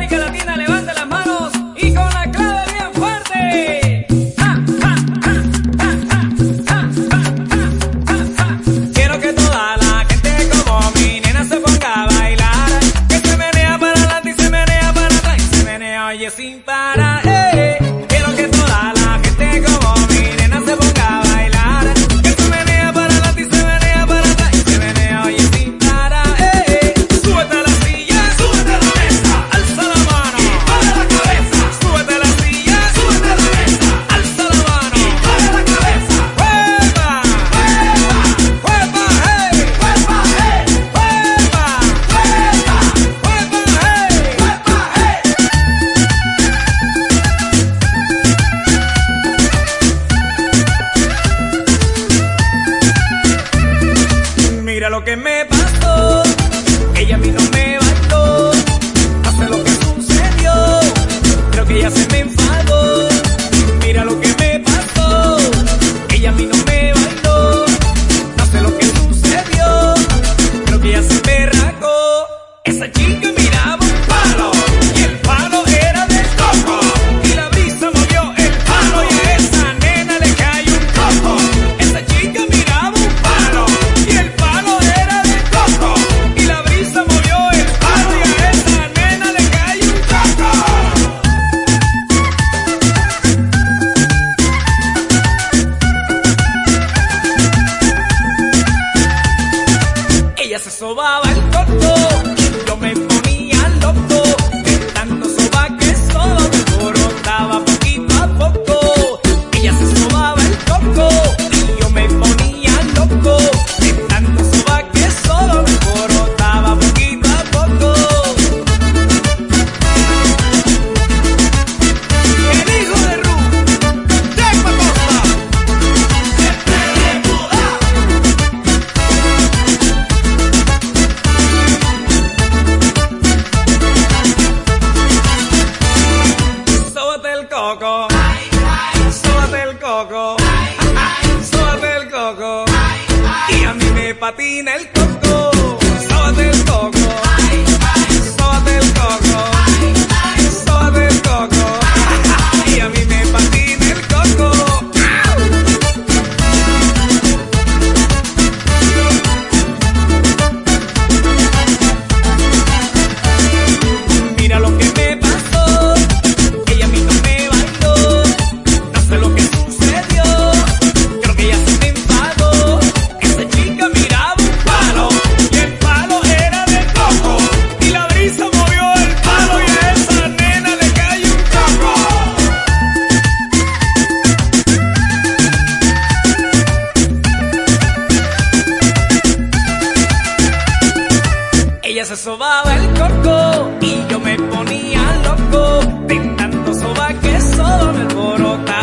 América Latina, levante las manos y con la clave bien fuerte. ¡Ja, ja, ja, ja, ja, ja, ja, ja! Quiero que toda la gente como mi nena se ponga a bailar, que se menea para adelante y se menea para atrás y se menea, oye, sin parar. Quiero que toda la gente como mi nena se ponga a bailar, que se menea para adelante y se menea para atrás y se menea, oye, sin parar. Súbete a la silla, súbete a la mesa, alza la mano y para la cabeza. Súbete a la silla, súbete a la mesa, alza la mano y para la cabeza. ¡Hueva! ¡Hueva! ¡Hueva! ¡Hey! ¡Hueva! ¡Hey! ¡Hueva! ¡Hueva! ¡Hueva! ¡Hey! ¡Hueva! ¡Hey! Mira lo que me pasó, ella a mí no me bailó, no sé lo que sucedió, creo que ella se me enfadó. Mira lo que me pasó, ella a mí no me bailó, no sé lo que sucedió, creo que ella se me rajó. Esa chica miraba un palo y el palo era de coco, y la brisa movió el palo y a esa nena le cayó un coco. Esa chica miraba un palo y el palo era de coco, y la brisa movió el palo y a esa nena le cayó un coco. Ella se sobaba el coco y yo me ponía loco, de tanto soba que soba me alborotaba poquito a poco. Ella se sobaba el coco y yo me ponía loco, de tanto soba que soba me alborotaba poquito a poco. El hijo de Ru, Jack Acosta, siempre de moda. Sóbate el coco, sóbate el coco, sóbate el coco, y a mí me patina el coco. Sóbate el coco, sóbate el coco, sóbate el coco, y a mí me patina el coco. Mira lo que me pasó, ella a mí no me bailó, no sé lo que sucedió, creo que ella se me enfadó. Esa chica miraba un palo y el palo era de coco, y la brisa movió el palo y a esa nena le cayó un coco. Ella se sobaba el coco y yo me ponía loco, de tanto soba que soba me alborotaba